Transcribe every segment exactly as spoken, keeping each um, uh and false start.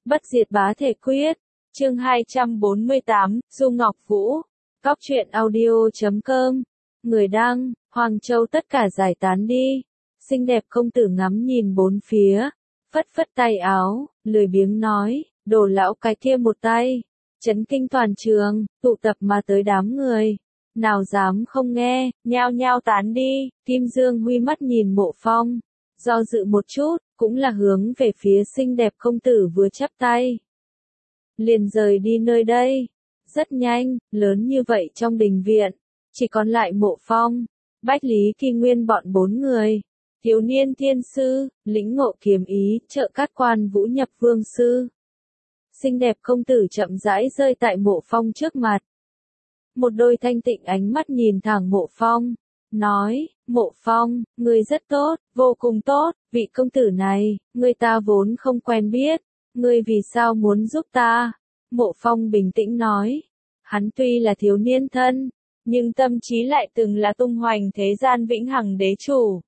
Bất diệt bá thể quyết. Chương hai trăm bốn mươi tám, Dung Ngọc Vũ. Góc truyện audio chấm com. Người đăng, Hoàng Châu tất cả giải tán đi. Xinh đẹp công tử ngắm nhìn bốn phía. Phất phất tay áo, lười biếng nói, đồ lão cái kia một tay. Chấn kinh toàn trường, tụ tập mà tới đám người. Nào dám không nghe, nhao nhao tán đi. Kim Dương huy mắt nhìn Mộ Phong. Do dự một chút, cũng là hướng về phía xinh đẹp công tử vừa chắp tay. Liền rời đi nơi đây. Rất nhanh, lớn như vậy trong đình viện. Chỉ còn lại Mộ Phong, Bách Lý Kỳ Nguyên bọn bốn người. Thiếu niên thiên sư, lĩnh ngộ kiếm ý, trợ cát quan vũ nhập vương sư. Xinh đẹp công tử chậm rãi rơi tại Mộ Phong trước mặt. Một đôi thanh tịnh ánh mắt nhìn thẳng Mộ Phong. Nói, Mộ Phong, ngươi rất tốt, vô cùng tốt, vị công tử này, ngươi ta vốn không quen biết, ngươi vì sao muốn giúp ta? Mộ Phong bình tĩnh nói, hắn tuy là thiếu niên thân, nhưng tâm trí lại từng là tung hoành thế gian vĩnh hằng đế chủ.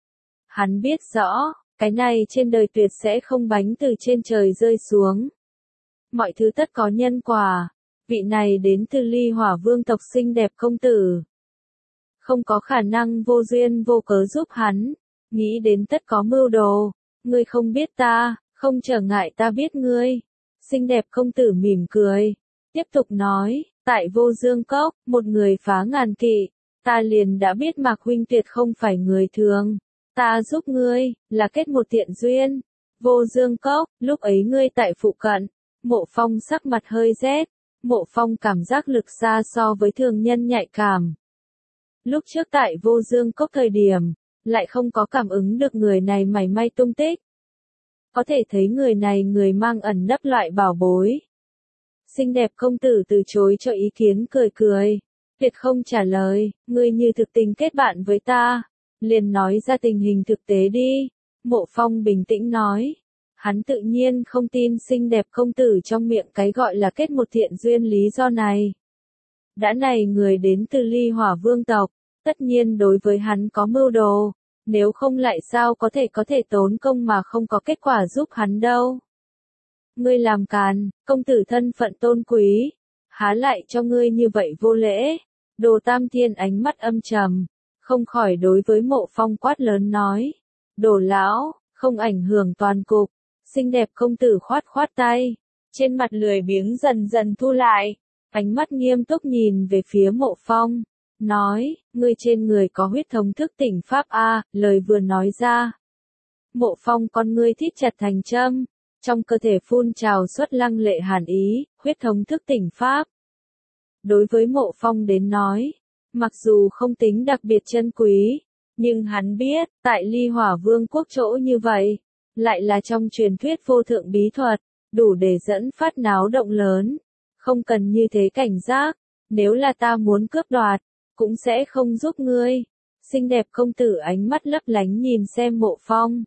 Hắn biết rõ, cái này trên đời tuyệt sẽ không bánh từ trên trời rơi xuống. Mọi thứ tất có nhân quả, vị này đến từ Ly Hỏa Vương tộc xinh đẹp công tử. Không có khả năng vô duyên vô cớ giúp hắn, nghĩ đến tất có mưu đồ, ngươi không biết ta, không trở ngại ta biết ngươi. Xinh đẹp công tử mỉm cười, tiếp tục nói, tại Vô Dương Cốc, một người phá ngàn kỵ, ta liền đã biết Mạc huynh tuyệt không phải người thường, ta giúp ngươi, là kết một thiện duyên. Vô Dương Cốc, lúc ấy ngươi tại phụ cận. Mộ Phong sắc mặt hơi rét, Mộ Phong cảm giác lực xa so với thường nhân nhạy cảm. Lúc trước tại Vô Dương Cốc thời điểm, lại không có cảm ứng được người này mảy may tung tích. Có thể thấy người này người mang ẩn nấp loại bảo bối. Xinh đẹp công tử từ chối cho ý kiến cười cười. Tuyệt không trả lời, ngươi như thực tình kết bạn với ta. Liền nói ra tình hình thực tế đi. Mộ Phong bình tĩnh nói. Hắn tự nhiên không tin xinh đẹp công tử trong miệng cái gọi là kết một thiện duyên lý do này. Đã này người đến từ Ly Hỏa Vương tộc, tất nhiên đối với hắn có mưu đồ, nếu không lại sao có thể có thể tốn công mà không có kết quả giúp hắn đâu. Ngươi làm càn, công tử thân phận tôn quý, há lại cho ngươi như vậy vô lễ. Đồ Tam Thiên ánh mắt âm trầm, không khỏi đối với Mộ Phong quát lớn nói, đồ lão, không ảnh hưởng toàn cục. Xinh đẹp công tử khoát khoát tay, trên mặt lười biếng dần dần thu lại, ánh mắt nghiêm túc nhìn về phía Mộ Phong, nói, ngươi trên người có huyết thống thức tỉnh pháp a, lời vừa nói ra. Mộ Phong con ngươi thít chặt thành châm, trong cơ thể phun trào xuất lăng lệ hàn ý, huyết thống thức tỉnh pháp. Đối với Mộ Phong đến nói, mặc dù không tính đặc biệt chân quý, nhưng hắn biết, tại Ly Hỏa Vương quốc chỗ như vậy, lại là trong truyền thuyết vô thượng bí thuật, đủ để dẫn phát náo động lớn. Không cần như thế cảnh giác, nếu là ta muốn cướp đoạt, cũng sẽ không giúp ngươi. Xinh đẹp công tử ánh mắt lấp lánh nhìn xem Mộ Phong.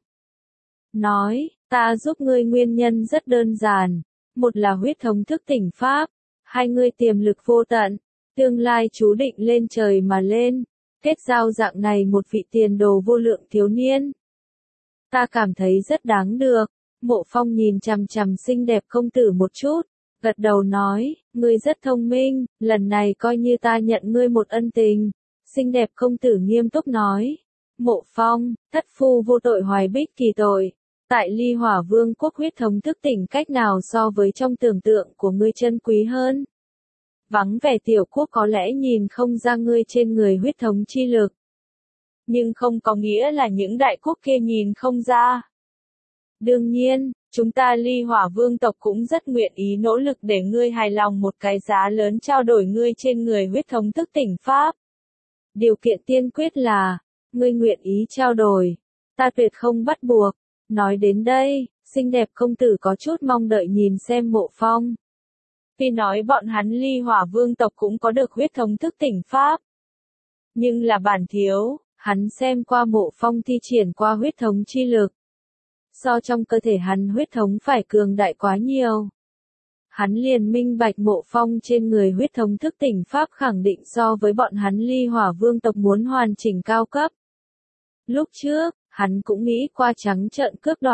Nói, ta giúp ngươi nguyên nhân rất đơn giản. Một là huyết thống thức tỉnh pháp, hai ngươi tiềm lực vô tận, tương lai chú định lên trời mà lên. Kết giao dạng này một vị tiền đồ vô lượng thiếu niên. Ta cảm thấy rất đáng được. Mộ Phong nhìn chằm chằm xinh đẹp công tử một chút, gật đầu nói, ngươi rất thông minh, lần này coi như ta nhận ngươi một ân tình. Xinh đẹp công tử nghiêm túc nói, Mộ Phong, thất phu vô tội hoài bích kỳ tội, tại Ly Hỏa Vương quốc huyết thống thức tỉnh cách nào so với trong tưởng tượng của ngươi chân quý hơn. Vắng vẻ tiểu quốc có lẽ nhìn không ra ngươi trên người huyết thống chi lực. Nhưng không có nghĩa là những đại quốc kia nhìn không ra. Đương nhiên, chúng ta Ly Hỏa Vương tộc cũng rất nguyện ý nỗ lực để ngươi hài lòng một cái giá lớn trao đổi ngươi trên người huyết thống thức tỉnh pháp. Điều kiện tiên quyết là, ngươi nguyện ý trao đổi, ta tuyệt không bắt buộc. Nói đến đây, xinh đẹp công tử có chút mong đợi nhìn xem Mộ Phong. Vì nói bọn hắn Ly Hỏa Vương tộc cũng có được huyết thống thức tỉnh pháp. Nhưng là bản thiếu, hắn xem qua Mộ Phong thi triển qua huyết thống chi lực. So trong cơ thể hắn huyết thống phải cường đại quá nhiều. Hắn liền minh bạch Mộ Phong trên người huyết thống thức tỉnh pháp khẳng định so với bọn hắn Ly Hỏa Vương tộc muốn hoàn chỉnh cao cấp. Lúc trước, hắn cũng nghĩ qua trắng trợn cướp đoạt,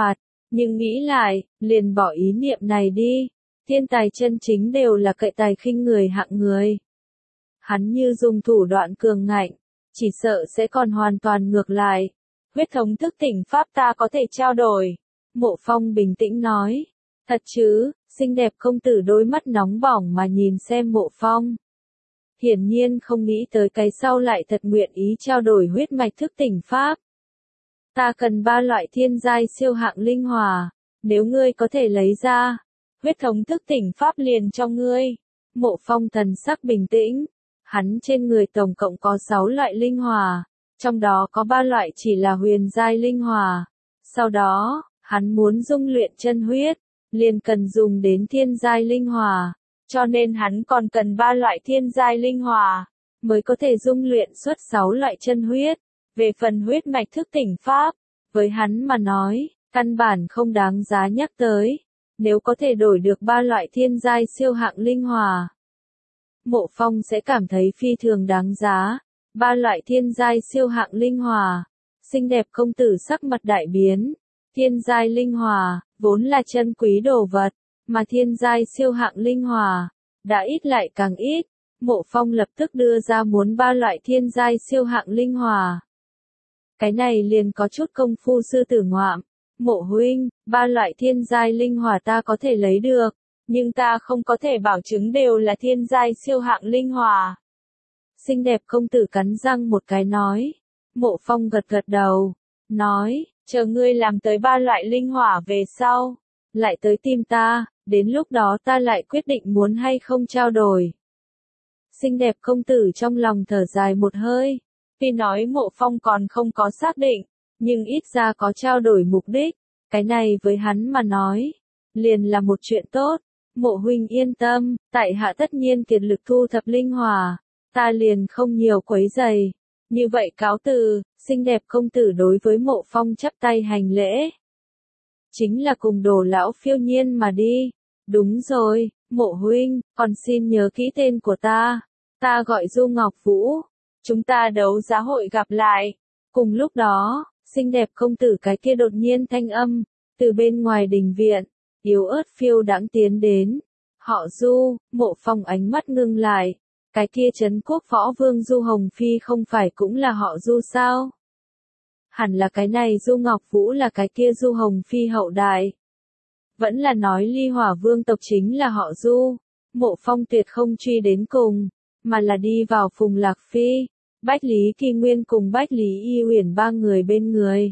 Nhưng nghĩ lại, liền bỏ ý niệm này đi. Thiên tài chân chính đều là cậy tài khinh người hạng người. Hắn như dùng thủ đoạn cường ngạnh, chỉ sợ sẽ còn hoàn toàn ngược lại. Huyết thống thức tỉnh pháp ta có thể trao đổi. Mộ Phong bình tĩnh nói. Thật chứ, xinh đẹp công tử đôi mắt nóng bỏng mà nhìn xem Mộ Phong. Hiển nhiên không nghĩ tới cái sau lại thật nguyện ý trao đổi huyết mạch thức tỉnh pháp. Ta cần ba loại thiên giai siêu hạng linh hỏa, nếu ngươi có thể lấy ra, huyết thống thức tỉnh pháp liền cho ngươi. Mộ Phong thần sắc bình tĩnh, hắn trên người tổng cộng có sáu loại linh hỏa, trong đó có ba loại chỉ là huyền giai linh hỏa. Sau đó, hắn muốn dung luyện chân huyết, liền cần dùng đến thiên giai linh hỏa, cho nên hắn còn cần ba loại thiên giai linh hỏa, mới có thể dung luyện xuất sáu loại chân huyết. Về phần huyết mạch thức tỉnh pháp, với hắn mà nói, căn bản không đáng giá nhắc tới, nếu có thể đổi được ba loại thiên giai siêu hạng linh hỏa. Mộ Phong sẽ cảm thấy phi thường đáng giá, ba loại thiên giai siêu hạng linh hỏa. Xinh đẹp công tử sắc mặt đại biến, thiên giai linh hỏa, vốn là chân quý đồ vật, mà thiên giai siêu hạng linh hỏa, đã ít lại càng ít. Mộ Phong lập tức đưa ra muốn ba loại thiên giai siêu hạng linh hỏa. Cái này liền có chút công phu sư tử ngoạm. Mộ huynh, ba loại thiên giai linh hỏa ta có thể lấy được, nhưng ta không có thể bảo chứng đều là thiên giai siêu hạng linh hỏa. Xinh đẹp công tử cắn răng một cái nói. Mộ Phong gật gật đầu, nói, chờ ngươi làm tới ba loại linh hỏa về sau, lại tới tìm ta, đến lúc đó ta lại quyết định muốn hay không trao đổi. Xinh đẹp công tử trong lòng thở dài một hơi, tuy nói Mộ Phong còn không có xác định, nhưng ít ra có trao đổi mục đích, cái này với hắn mà nói, liền là một chuyện tốt. Mộ huynh yên tâm, tại hạ tất nhiên kiệt lực thu thập linh hỏa, ta liền không nhiều quấy giày. Như vậy cáo từ, xinh đẹp công tử đối với Mộ Phong chắp tay hành lễ. Chính là cùng Đồ lão phiêu nhiên mà đi. Đúng rồi, Mộ huynh, còn xin nhớ kỹ tên của ta. Ta gọi Du Ngọc Vũ. Chúng ta đấu giá hội gặp lại. Cùng lúc đó, xinh đẹp công tử cái kia đột nhiên thanh âm, từ bên ngoài đình viện, yếu ớt phiêu đãng tiến đến. Họ Du, Mộ Phong ánh mắt ngưng lại. Cái kia Trấn Quốc Võ Vương Du Hồng Phi không phải cũng là họ Du sao? Hẳn là cái này Du Ngọc Vũ là cái kia Du Hồng Phi hậu đại. Vẫn là nói Ly Hỏa Vương tộc chính là họ Du. Mộ Phong tuyệt không truy đến cùng, mà là đi vào Phùng Lạc Phi, Bách Lý Kỳ Nguyên cùng Bách Lý Y Uyển ba người bên người.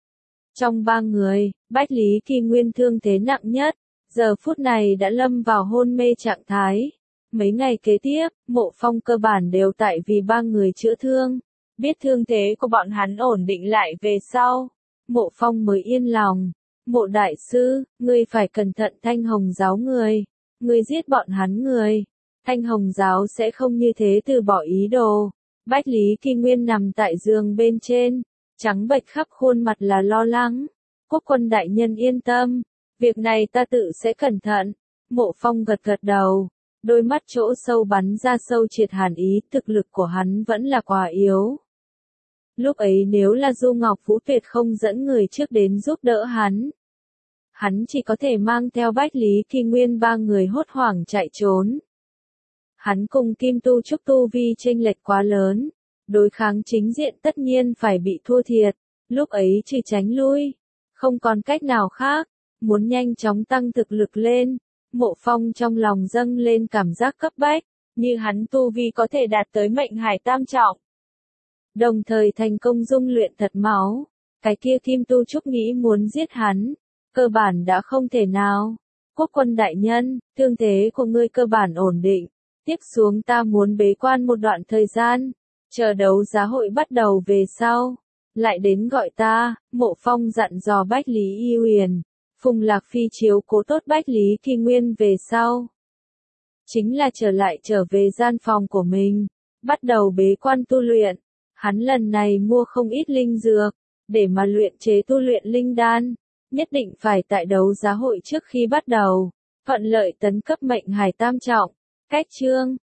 Trong ba người, Bách Lý Kỳ Nguyên thương thế nặng nhất, giờ phút này đã lâm vào hôn mê trạng thái. Mấy ngày kế tiếp, Mộ Phong cơ bản đều tại vì ba người chữa thương. Biết thương thế của bọn hắn ổn định lại về sau, Mộ Phong mới yên lòng. Mộ đại sư, ngươi phải cẩn thận Thanh Hồng giáo người. Ngươi giết bọn hắn người, Thanh Hồng giáo sẽ không như thế từ bỏ ý đồ. Bách Lý Kỳ Nguyên nằm tại giường bên trên, trắng bệch khắp khuôn mặt là lo lắng. Quốc quân đại nhân yên tâm, việc này ta tự sẽ cẩn thận. Mộ Phong gật gật đầu, đôi mắt chỗ sâu bắn ra sâu triệt hàn ý, thực lực của hắn vẫn là quá yếu. Lúc ấy nếu là Du Ngọc Vũ tuyệt không dẫn người trước đến giúp đỡ hắn, hắn chỉ có thể mang theo Bách Lý Kỳ Nguyên ba người hốt hoảng chạy trốn. Hắn cùng Kim Tu Trúc tu vi chênh lệch quá lớn, đối kháng chính diện tất nhiên phải bị thua thiệt, lúc ấy trừ tránh lui, không còn cách nào khác, muốn nhanh chóng tăng thực lực lên. Mộ Phong trong lòng dâng lên cảm giác cấp bách, như hắn tu vi có thể đạt tới mệnh hải tam trọng. Đồng thời thành công dung luyện thật máu, cái kia Kim Tu Trúc nghĩ muốn giết hắn, cơ bản đã không thể nào. Quốc quân đại nhân, thương thế của ngươi cơ bản ổn định, tiếp xuống ta muốn bế quan một đoạn thời gian, chờ đấu giá hội bắt đầu về sau, lại đến gọi ta. Mộ Phong dặn dò Bách Lý Y Uyển. Phùng Lạc Phi chiếu cố tốt Bách Lý Kỳ Nguyên về sau, chính là trở lại trở về gian phòng của mình, bắt đầu bế quan tu luyện. Hắn lần này mua không ít linh dược, để mà luyện chế tu luyện linh đan, nhất định phải tại đấu giá hội trước khi bắt đầu, thuận lợi tấn cấp mệnh hải tam trọng. Cách chương